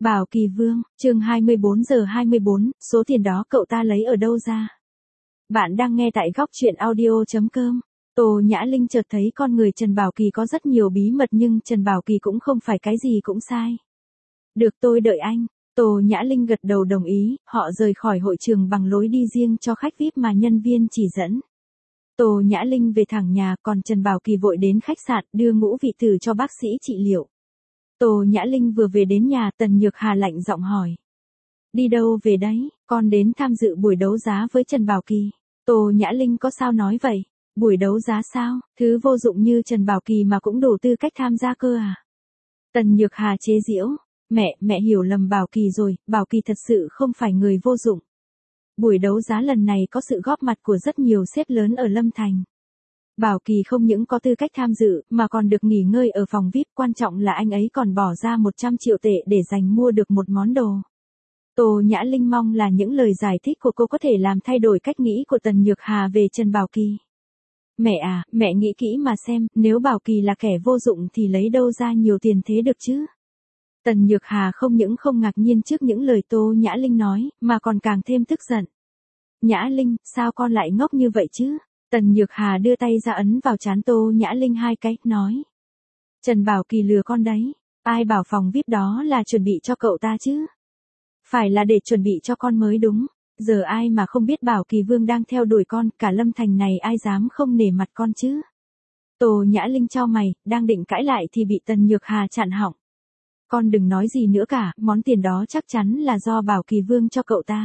Bảo Kỳ Vương, chương 24:24, số tiền đó cậu ta lấy ở đâu ra? Bạn đang nghe tại góc truyện audio.com. Tô Nhã Linh chợt thấy con người Trần Bảo Kỳ có rất nhiều bí mật nhưng Trần Bảo Kỳ cũng không phải cái gì cũng sai. Được, tôi đợi anh. Tô Nhã Linh gật đầu đồng ý, họ rời khỏi hội trường bằng lối đi riêng cho khách VIP mà nhân viên chỉ dẫn. Tô Nhã Linh về thẳng nhà, còn Trần Bảo Kỳ vội đến khách sạn đưa Ngũ Vị Tử cho bác sĩ trị liệu. Tô Nhã Linh vừa về đến nhà, Tần Nhược Hà lạnh giọng hỏi. Đi đâu về đấy, con đến tham dự buổi đấu giá với Trần Bảo Kỳ. Tô Nhã Linh có sao nói vậy? Buổi đấu giá sao, thứ vô dụng như Trần Bảo Kỳ mà cũng đủ tư cách tham gia cơ à? Tần Nhược Hà chế giễu. Mẹ hiểu lầm Bảo Kỳ rồi, Bảo Kỳ thật sự không phải người vô dụng. Buổi đấu giá lần này có sự góp mặt của rất nhiều sếp lớn ở Lâm Thành. Bảo Kỳ không những có tư cách tham dự, mà còn được nghỉ ngơi ở phòng VIP, quan trọng là anh ấy còn bỏ ra 100 triệu tệ để dành mua được một món đồ. Tô Nhã Linh mong là những lời giải thích của cô có thể làm thay đổi cách nghĩ của Tần Nhược Hà về Trần Bảo Kỳ. Mẹ à, mẹ nghĩ kỹ mà xem, nếu Bảo Kỳ là kẻ vô dụng thì lấy đâu ra nhiều tiền thế được chứ? Tần Nhược Hà không những không ngạc nhiên trước những lời Tô Nhã Linh nói, mà còn càng thêm tức giận. Nhã Linh, sao con lại ngốc như vậy chứ? Tần Nhược Hà đưa tay ra ấn vào trán Tô Nhã Linh 2 cái, nói. Trần Bảo Kỳ lừa con đấy. Ai bảo phòng VIP đó là chuẩn bị cho cậu ta chứ? Phải là để chuẩn bị cho con mới đúng. Giờ ai mà không biết Bảo Kỳ Vương đang theo đuổi con, cả Lâm Thành này ai dám không nể mặt con chứ? Tô Nhã Linh chau mày, đang định cãi lại thì bị Tần Nhược Hà chặn họng. Con đừng nói gì nữa cả, món tiền đó chắc chắn là do Bảo Kỳ Vương cho cậu ta.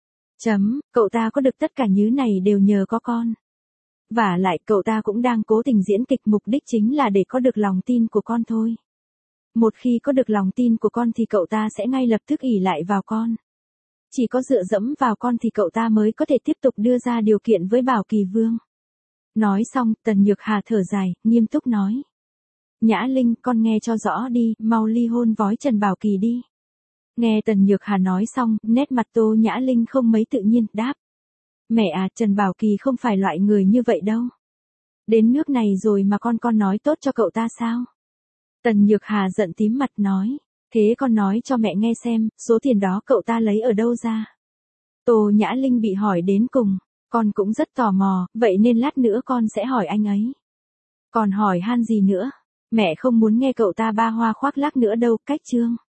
Cậu ta có được tất cả nhứ này đều nhờ có con. Vả lại cậu ta cũng đang cố tình diễn kịch, mục đích chính là để có được lòng tin của con thôi. Một khi có được lòng tin của con thì cậu ta sẽ ngay lập tức ỷ lại vào con. Chỉ có dựa dẫm vào con thì cậu ta mới có thể tiếp tục đưa ra điều kiện với Bảo Kỳ Vương. Nói xong, Tần Nhược Hà thở dài, nghiêm túc nói. Nhã Linh, con nghe cho rõ đi, mau ly hôn với Trần Bảo Kỳ đi. Nghe Tần Nhược Hà nói xong, nét mặt Tô Nhã Linh không mấy tự nhiên, đáp. Mẹ à, Trần Bảo Kỳ không phải loại người như vậy đâu. Đến nước này rồi mà con nói tốt cho cậu ta sao? Tần Nhược Hà giận tím mặt nói. Thế con nói cho mẹ nghe xem, số tiền đó cậu ta lấy ở đâu ra? Tô Nhã Linh bị hỏi đến cùng. Con cũng rất tò mò, vậy nên lát nữa con sẽ hỏi anh ấy. Còn hỏi han gì nữa? Mẹ không muốn nghe cậu ta ba hoa khoác lác nữa đâu, cách chương.